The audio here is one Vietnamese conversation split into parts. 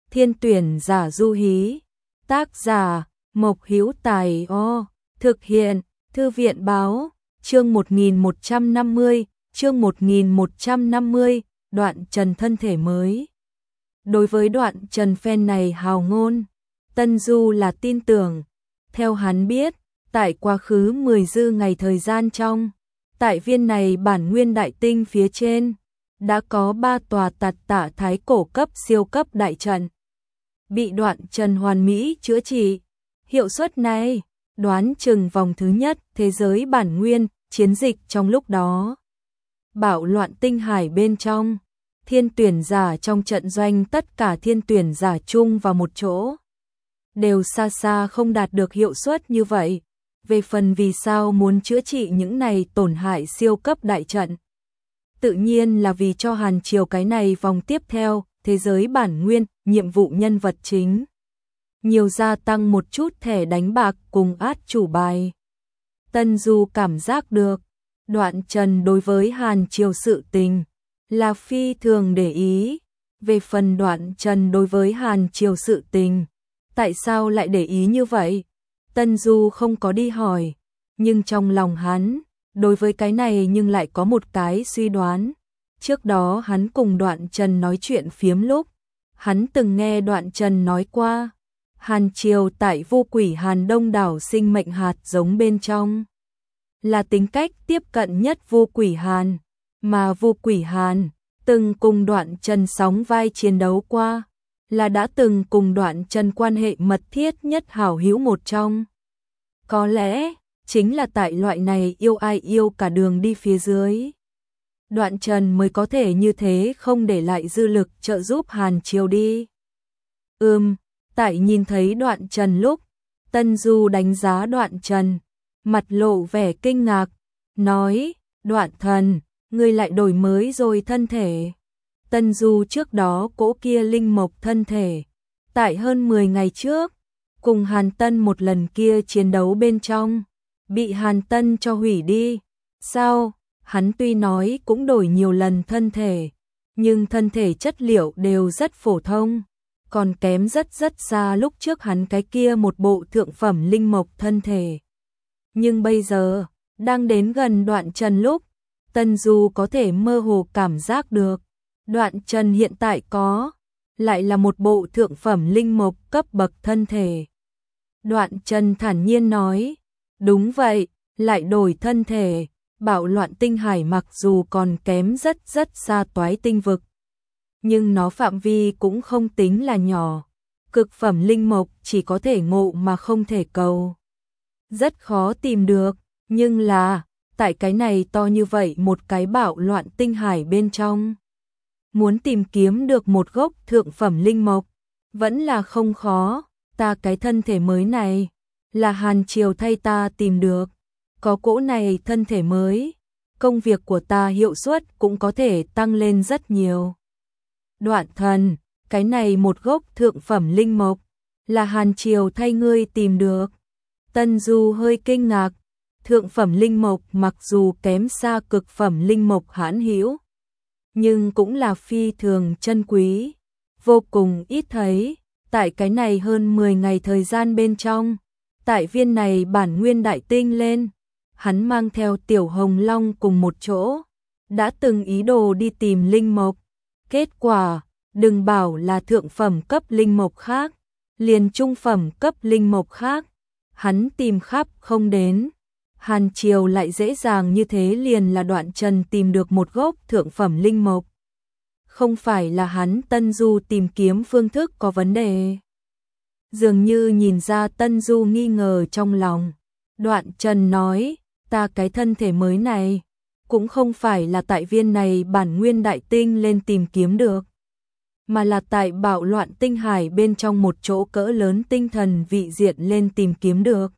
Thiên tuyển giả Du Hí. Tác giả Mộc Hữu Tài. Thực hiện Thư viện Báo. Chương 1150, chương 1150, Đoạn Trần thân thể mới. Đối với Đoạn Trần phen này hào ngôn, Tân Du là tin tưởng. Theo hắn biết, tại quá khứ 10 dư ngày thời gian trong, tại viên này bản nguyên đại tinh phía trên, đã có 3 tòa tạt tạ thái cổ cấp siêu cấp đại trận bị Đoạn Trần hoàn mỹ chữa trị. Hiệu suất này, đoán chừng vòng thứ nhất thế giới bản nguyên chiến dịch trong lúc đó. Bạo loạn tinh hải bên trong, thiên tuyển giả trong trận doanh tất cả thiên tuyển giả chung vào một chỗ, đều xa xa không đạt được hiệu suất như vậy. Về phần vì sao muốn chữa trị những này tổn hại siêu cấp đại trận, tự nhiên là vì cho Hàn Triều cái này vòng tiếp theo thế giới bản nguyên nhiệm vụ nhân vật chính nhiều gia tăng một chút thẻ đánh bạc cùng át chủ bài. Tân Du cảm giác được Đoạn Trần đối với Hàn Triều sự tình là phi thường để ý. Về phần Đoạn Trần đối với Hàn Triều sự tình, tại sao lại để ý như vậy? Tân Du không có đi hỏi, nhưng trong lòng hắn, đối với cái này nhưng lại có một cái suy đoán. Trước đó hắn cùng Đoạn Trần nói chuyện phiếm lúc, hắn từng nghe Đoạn Trần nói qua, Hàn Triều tại Vô Quỷ Hàn đông đảo sinh mệnh hạt giống bên trong, là tính cách tiếp cận nhất Vô Quỷ Hàn, mà Vô Quỷ Hàn từng cùng Đoạn Trần sóng vai chiến đấu qua, là đã từng cùng Đoạn Trần quan hệ mật thiết nhất hảo hữu một trong. Có lẽ, chính là tại loại này yêu ai yêu cả đường đi phía dưới, Đoạn Trần mới có thể như thế không để lại dư lực trợ giúp Hàn Triều đi. Tại nhìn thấy Đoạn Trần lúc, Tân Du đánh giá Đoạn Trần, mặt lộ vẻ kinh ngạc, nói, Đoạn thần, ngươi lại đổi mới rồi thân thể. Tân Du trước đó cỗ kia linh mộc thân thể, tại hơn 10 ngày trước, cùng Hàn Tân một lần kia chiến đấu bên trong, bị Hàn Tân cho hủy đi. Sao? Hắn tuy nói cũng đổi nhiều lần thân thể, nhưng thân thể chất liệu đều rất phổ thông, còn kém rất xa lúc trước hắn cái kia một bộ thượng phẩm linh mộc thân thể. Nhưng bây giờ, đang đến gần Đoạn Trần lúc, Tân Du có thể mơ hồ cảm giác được, Đoạn Trần hiện tại có, lại là một bộ thượng phẩm linh mộc cấp bậc thân thể. Đoạn Trần thản nhiên nói, đúng vậy, lại đổi thân thể. Bạo loạn tinh hải mặc dù còn kém rất xa toái tinh vực, nhưng nó phạm vi cũng không tính là nhỏ. Cực phẩm linh mộc chỉ có thể ngộ mà không thể cầu, rất khó tìm được. Nhưng là, tại cái này to như vậy một cái bạo loạn tinh hải bên trong, muốn tìm kiếm được một gốc thượng phẩm linh mộc, vẫn là không khó. Ta cái thân thể mới này, là Hàn Triều thay ta tìm được. Có cỗ này thân thể mới, công việc của ta hiệu suất cũng có thể tăng lên rất nhiều. Đoạn thần, cái này một gốc thượng phẩm linh mộc, là Hàn Triều thay ngươi tìm được. Tân Du hơi kinh ngạc, thượng phẩm linh mộc mặc dù kém xa cực phẩm linh mộc hãn hữu, nhưng cũng là phi thường chân quý, vô cùng ít thấy. Tại cái này hơn 10 ngày thời gian bên trong, tại viên này bản nguyên đại tinh lên, hắn mang theo Tiểu Hồng Long cùng một chỗ, đã từng ý đồ đi tìm linh mộc. Kết quả, đừng bảo là thượng phẩm cấp linh mộc khác, liền trung phẩm cấp linh mộc khác, hắn tìm khắp không đến. Hàn Triều lại dễ dàng như thế liền là Đoạn Trần tìm được một gốc thượng phẩm linh mộc. Không phải là hắn Tân Du tìm kiếm phương thức có vấn đề. Dường như nhìn ra Tân Du nghi ngờ trong lòng, Đoạn Trần nói, ta cái thân thể mới này, cũng không phải là tại viên này bản nguyên đại tinh lên tìm kiếm được, mà là tại bạo loạn tinh hải bên trong một chỗ cỡ lớn tinh thần vị diện lên tìm kiếm được.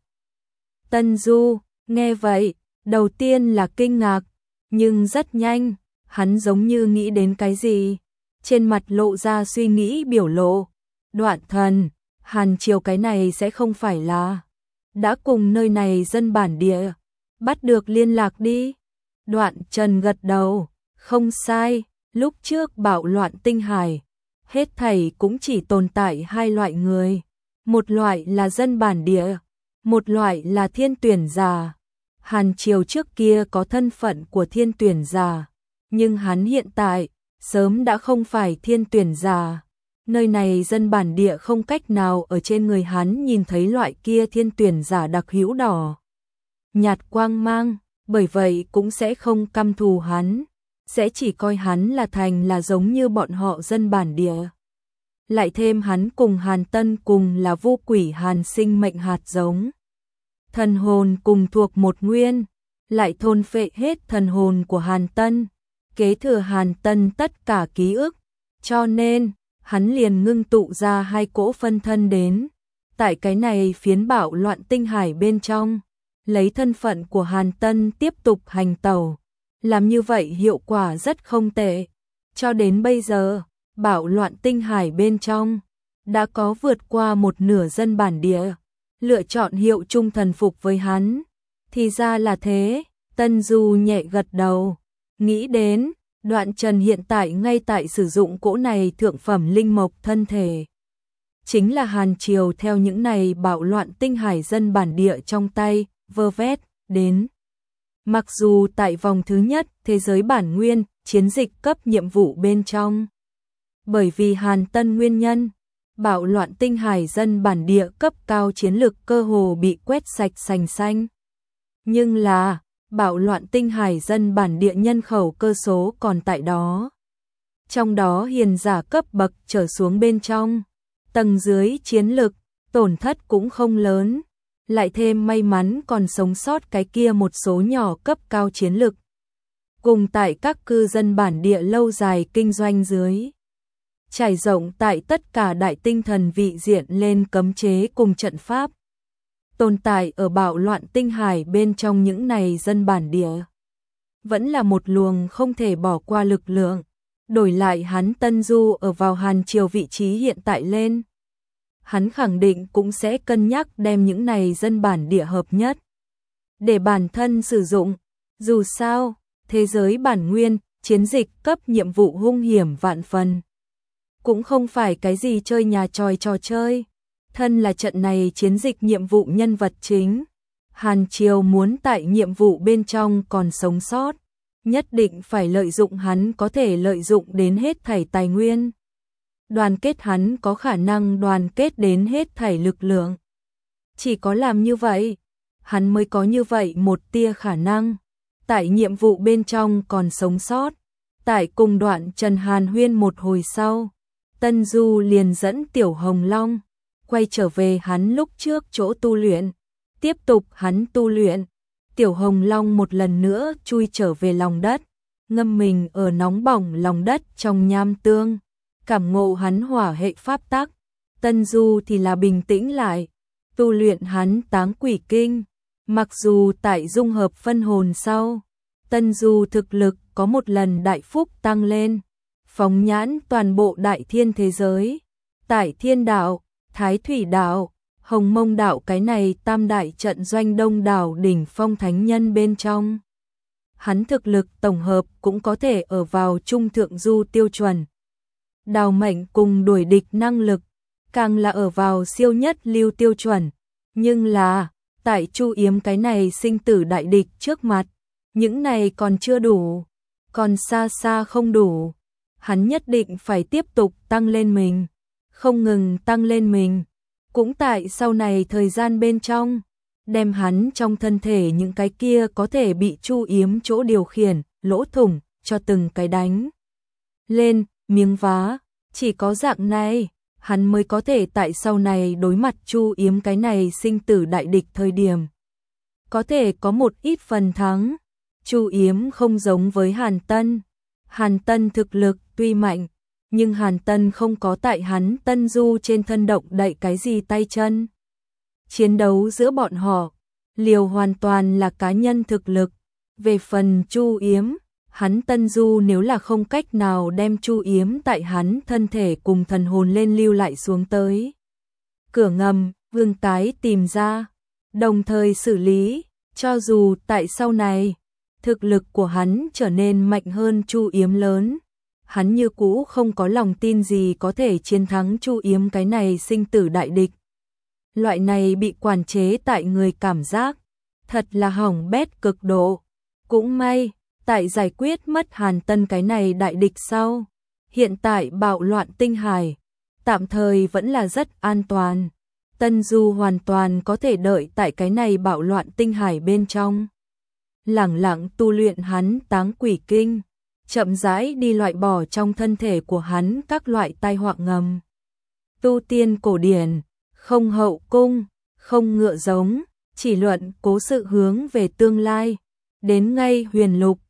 Tân Du, nghe vậy, đầu tiên là kinh ngạc, nhưng rất nhanh, hắn giống như nghĩ đến cái gì, trên mặt lộ ra suy nghĩ biểu lộ. Đoạn thần, Hàn Triều cái này sẽ không phải là đã cùng nơi này dân bản địa bắt được liên lạc đi. Đoạn Trần gật đầu, không sai, lúc trước bạo loạn tinh hải, Hết thảy cũng chỉ tồn tại hai loại người, một loại là dân bản địa, một loại là thiên tuyển giả. Hàn Triều trước kia có thân phận của thiên tuyển giả, nhưng hắn hiện tại sớm đã không phải thiên tuyển giả. Nơi này dân bản địa không cách nào ở trên người hắn nhìn thấy loại kia thiên tuyển giả đặc hữu đỏ nhạt quang mang, bởi vậy cũng sẽ không căm thù hắn, sẽ chỉ coi hắn là giống như bọn họ dân bản địa. Lại thêm hắn cùng Hàn Tân cùng là vô quỷ hàn sinh mệnh hạt giống. Thần hồn cùng thuộc một nguyên, lại thôn phệ hết thần hồn của Hàn Tân, kế thừa Hàn Tân tất cả ký ức, cho nên hắn liền ngưng tụ ra hai cỗ phân thân đến. Tại cái này phiến bạo loạn tinh hải bên trong, lấy thân phận của Hàn Tân tiếp tục hành tẩu, làm như vậy hiệu quả rất không tệ. Cho đến bây giờ, bạo loạn tinh hải bên trong đã có vượt qua một nửa dân bản địa lựa chọn hiệu chung thần phục với hắn. Thì ra là thế, Tân Du nhẹ gật đầu, nghĩ đến Đoạn Trần hiện tại ngay tại sử dụng cỗ này thượng phẩm linh mộc thân thể. Chính là Hàn Triều theo những này bạo loạn tinh hải dân bản địa trong tay, vơ vét, đến. Mặc dù tại vòng thứ nhất, thế giới bản nguyên, chiến dịch cấp nhiệm vụ bên trong. Bởi vì Hàn Tân nguyên nhân, bạo loạn tinh hải dân bản địa cấp cao chiến lực cơ hồ bị quét sạch sành xanh. Nhưng là, bạo loạn tinh hải dân bản địa nhân khẩu cơ số còn tại đó. Trong đó hiền giả cấp bậc trở xuống bên trong, tầng dưới chiến lực, tổn thất cũng không lớn. Lại thêm may mắn còn sống sót cái kia một số nhỏ cấp cao chiến lực. Cùng tại các cư dân bản địa lâu dài kinh doanh dưới. Trải rộng tại tất cả đại tinh thần vị diện lên cấm chế cùng trận pháp. Tồn tại ở bạo loạn tinh hải bên trong những này dân bản địa. Vẫn là một luồng không thể bỏ qua lực lượng. Đổi lại hắn Tân Du ở vào Hàn Triều vị trí hiện tại lên. Hắn khẳng định cũng sẽ cân nhắc đem những này dân bản địa hợp nhất. Để bản thân sử dụng. Dù sao, thế giới bản nguyên, chiến dịch cấp nhiệm vụ hung hiểm vạn phần. Cũng không phải cái gì chơi nhà tròi trò chơi. Thân là trận này chiến dịch nhiệm vụ nhân vật chính. Hàn Triều muốn tại nhiệm vụ bên trong còn sống sót. Nhất định phải lợi dụng hắn có thể lợi dụng đến hết thảy tài nguyên. Đoàn kết hắn có khả năng đoàn kết đến hết thảy lực lượng. Chỉ có làm như vậy, hắn mới có như vậy một tia khả năng. Tại nhiệm vụ bên trong còn sống sót. Tại cùng Đoạn Trần hàn huyên một hồi sau, Tân Du liền dẫn Tiểu Hồng Long quay trở về hắn lúc trước chỗ tu luyện. Tiếp tục hắn tu luyện. Tiểu Hồng Long một lần nữa chui trở về lòng đất, ngâm mình ở nóng bỏng lòng đất trong nham tương, cảm ngộ hắn hỏa hệ pháp tắc. Tân Du thì là bình tĩnh lại, tu luyện hắn Táng Quỷ Kinh. Mặc dù tại dung hợp phân hồn sau, Tân Du thực lực có một lần đại phúc tăng lên, phóng nhãn toàn bộ đại thiên thế giới, tại Thiên Đạo, Thái Thủy Đạo, Hồng Mông Đạo cái này tam đại trận doanh đông đảo đỉnh phong thánh nhân bên trong. Hắn thực lực tổng hợp cũng có thể ở vào trung thượng du tiêu chuẩn. Đào mệnh cùng đuổi địch năng lực, càng là ở vào siêu nhất lưu tiêu chuẩn. Nhưng là, tại Chu Yếm cái này sinh tử đại địch trước mặt, những này còn chưa đủ, còn xa xa không đủ. Hắn nhất định phải tiếp tục tăng lên mình, không ngừng tăng lên mình. Cũng tại sau này thời gian bên trong, đem hắn trong thân thể những cái kia có thể bị Chu Yếm chỗ điều khiển, lỗ thủng, cho từng cái đánh lên, miếng vá. Chỉ có dạng này, hắn mới có thể tại sau này đối mặt Chu Yếm cái này sinh tử đại địch thời điểm. Có thể có một ít phần thắng. Chu Yếm không giống với Hàn Tân. Hàn Tân thực lực tuy mạnh, nhưng Hàn Tân không có tại hắn Tân Du trên thân động đậy cái gì tay chân. Chiến đấu giữa bọn họ, liều hoàn toàn là cá nhân thực lực. Về phần Chu Yếm, hắn Tân Du nếu là không cách nào đem Chu Yếm tại hắn thân thể cùng thần hồn lên lưu lại xuống tới. Cửa ngầm, Vương Tái tìm ra, đồng thời xử lý, cho dù tại sau này, thực lực của hắn trở nên mạnh hơn Chu Yếm lớn. hắn như cũ không có lòng tin gì có thể chiến thắng Chu Yếm cái này sinh tử đại địch. Loại này bị quản chế tại người cảm giác, thật là hỏng bét cực độ. Cũng may, tại giải quyết mất Hàn Tân cái này đại địch sau, hiện tại bạo loạn tinh hải, tạm thời vẫn là rất an toàn. Tân Du hoàn toàn có thể đợi tại cái này bạo loạn tinh hải bên trong. Lẳng lặng tu luyện hắn táng quỷ kinh, chậm rãi đi loại bỏ trong thân thể của hắn các loại tai họa ngầm. Tu tiên cổ điển, không hậu cung, không ngựa giống, chỉ luận cố sự hướng về tương lai. Đến ngay huyền lục,